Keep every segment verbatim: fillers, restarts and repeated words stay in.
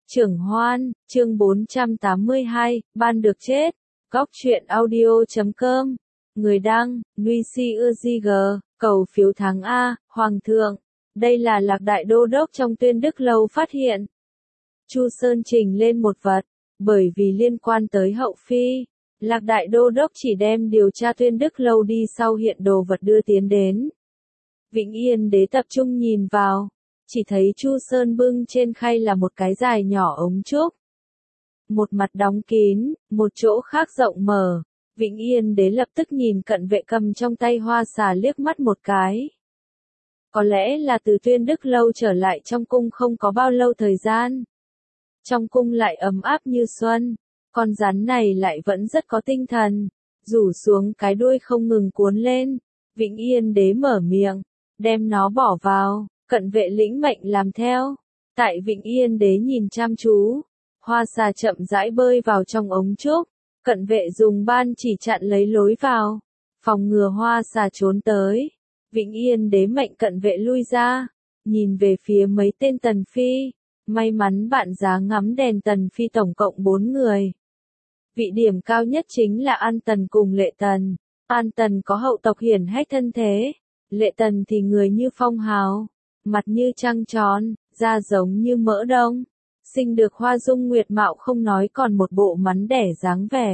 Trưởng Hoan, chương bốn trăm tám mươi hai, ban được chết. Góc truyện audio chấm com. Người đăng, Nuy Si Ưa Di G, cầu phiếu tháng A, Hoàng thượng. Đây là Lạc Đại Đô Đốc trong Tuyên Đức Lâu phát hiện. Chu Sơn trình lên một vật, bởi vì liên quan tới hậu phi. Lạc Đại Đô Đốc chỉ đem điều tra Tuyên Đức Lâu đi sau hiện đồ vật đưa tiến đến. Vĩnh Yên Đế tập trung nhìn vào. Chỉ thấy Chu Sơn bưng trên khay là một cái dài nhỏ ống trúc. Một mặt đóng kín, một chỗ khác rộng mở. Vĩnh Yên Đế lập tức nhìn cận vệ cầm trong tay hoa xà liếc mắt một cái. Có lẽ là từ Tuyên Đức Lâu trở lại trong cung không có bao lâu thời gian. Trong cung lại ấm áp như xuân. Con rắn này lại vẫn rất có tinh thần. Rủ xuống cái đuôi không ngừng cuốn lên. Vĩnh Yên Đế mở miệng, đem nó bỏ vào. Cận vệ lĩnh mệnh làm theo. Tại Vĩnh Yên Đế nhìn chăm chú. Hoa xà chậm rãi bơi vào trong ống trúc. Cận vệ dùng ban chỉ chặn lấy lối vào. Phòng ngừa hoa xà trốn tới. Vĩnh Yên Đế mệnh cận vệ lui ra. Nhìn về phía mấy tên tần phi. May mắn bạn giá ngắm đèn tần phi tổng cộng bốn người. Vị điểm cao nhất chính là An Tần cùng Lệ Tần. An Tần có hậu tộc hiển hách thân thế. Lệ Tần thì người như phong hào. Mặt như trăng tròn, da giống như mỡ đông. Sinh được hoa dung nguyệt mạo không nói còn một bộ mắn đẻ dáng vẻ.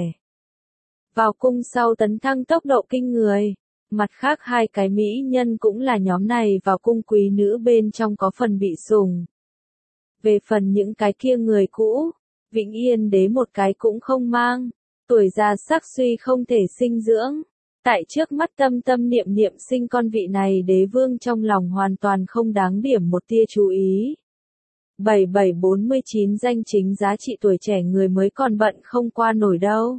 Vào cung sau tấn thăng tốc độ kinh người. Mặt khác hai cái mỹ nhân cũng là nhóm này vào cung quý nữ bên trong có phần bị sủng. Về phần những cái kia người cũ, Vĩnh Yên Đế một cái cũng không mang. Tuổi già sắc suy không thể sinh dưỡng. Tại trước mắt tâm tâm niệm niệm sinh con vị này đế vương trong lòng hoàn toàn không đáng điểm một tia chú ý. bảy bảy bốn mươi chín danh chính giá trị tuổi trẻ người mới còn bận không qua nổi đâu.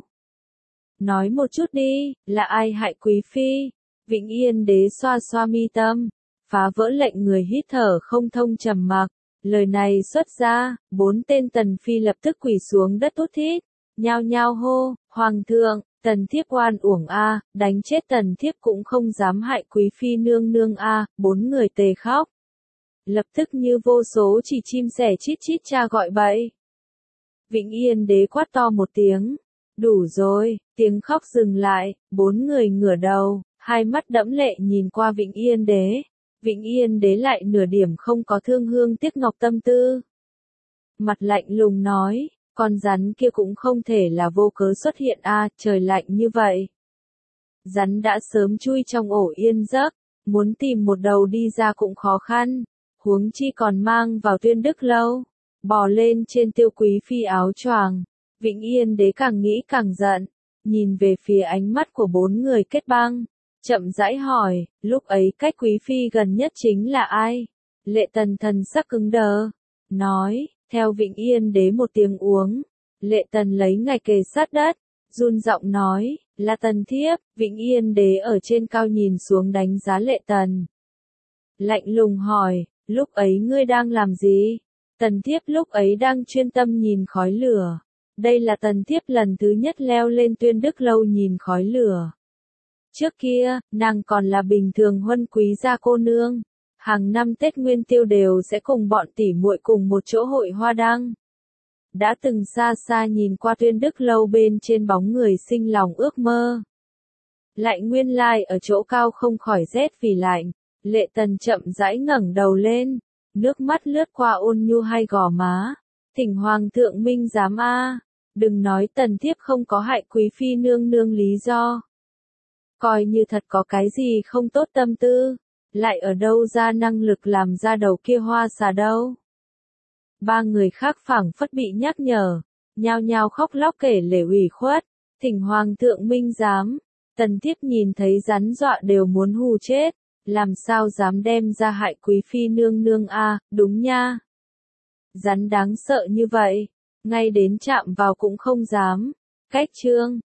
Nói một chút đi, là ai hại quý phi? Vĩnh Yên Đế xoa xoa mi tâm, phá vỡ lệnh người hít thở không thông trầm mặc. Lời này xuất ra, bốn tên tần phi lập tức quỳ xuống đất thút thít, nhao nhao hô, Hoàng thượng. Tần thiếp oan uổng a, đánh chết tần thiếp cũng không dám hại quý phi nương nương a, bốn người tề khóc. Lập tức như vô số chỉ chim sẻ chít chít cha gọi bậy. Vĩnh Yên Đế quát to một tiếng. Đủ rồi, tiếng khóc dừng lại, bốn người ngửa đầu, hai mắt đẫm lệ nhìn qua Vĩnh Yên Đế. Vĩnh Yên Đế lại nửa điểm không có thương hương tiếc ngọc tâm tư. Mặt lạnh lùng nói. Con rắn kia cũng không thể là vô cớ xuất hiện a, à, trời lạnh như vậy. Rắn đã sớm chui trong ổ yên giấc, muốn tìm một đầu đi ra cũng khó khăn, huống chi còn mang vào Tuyên Đức Lâu, bò lên trên Tiêu Quý phi áo choàng. Vĩnh Yên Đế càng nghĩ càng giận, nhìn về phía ánh mắt của bốn người kết băng, chậm rãi hỏi, lúc ấy cách Quý phi gần nhất chính là ai? Lệ Tần thần sắc cứng đờ, nói. Theo Vĩnh Yên Đế một tiếng uống, Lệ Tần lấy ngạch kề sát đất, run giọng nói, là Tần thiếp. Vĩnh Yên Đế ở trên cao nhìn xuống đánh giá Lệ Tần. Lạnh lùng hỏi, lúc ấy ngươi đang làm gì? Tần thiếp lúc ấy đang chuyên tâm nhìn khói lửa. Đây là Tần thiếp lần thứ nhất leo lên Tuyên Đức Lâu nhìn khói lửa. Trước kia, nàng còn là bình thường huân quý gia cô nương. Hàng năm Tết Nguyên Tiêu đều sẽ cùng bọn tỷ muội cùng một chỗ hội hoa đăng. Đã từng xa xa nhìn qua Tuyên Đức Lâu bên trên bóng người sinh lòng ước mơ. Lại nguyên lai ở chỗ cao không khỏi rét vì lạnh, Lệ Tần chậm rãi ngẩng đầu lên, nước mắt lướt qua ôn nhu hay gò má. Thỉnh Hoàng thượng minh giám a, đừng nói Tần thiếp không có hại quý phi nương nương lý do. Coi như thật có cái gì không tốt tâm tư. Lại ở đâu ra năng lực làm ra đầu kia hoa xà đâu. Ba người khác phảng phất bị nhắc nhở, nhao nhao khóc lóc kể lể ủy khuất, thỉnh Hoàng thượng minh giám. Tần thiếp nhìn thấy rắn dọa đều muốn hù chết, làm sao dám đem ra hại quý phi nương nương a, à, đúng nha. Rắn đáng sợ như vậy, ngay đến chạm vào cũng không dám. Cách chương,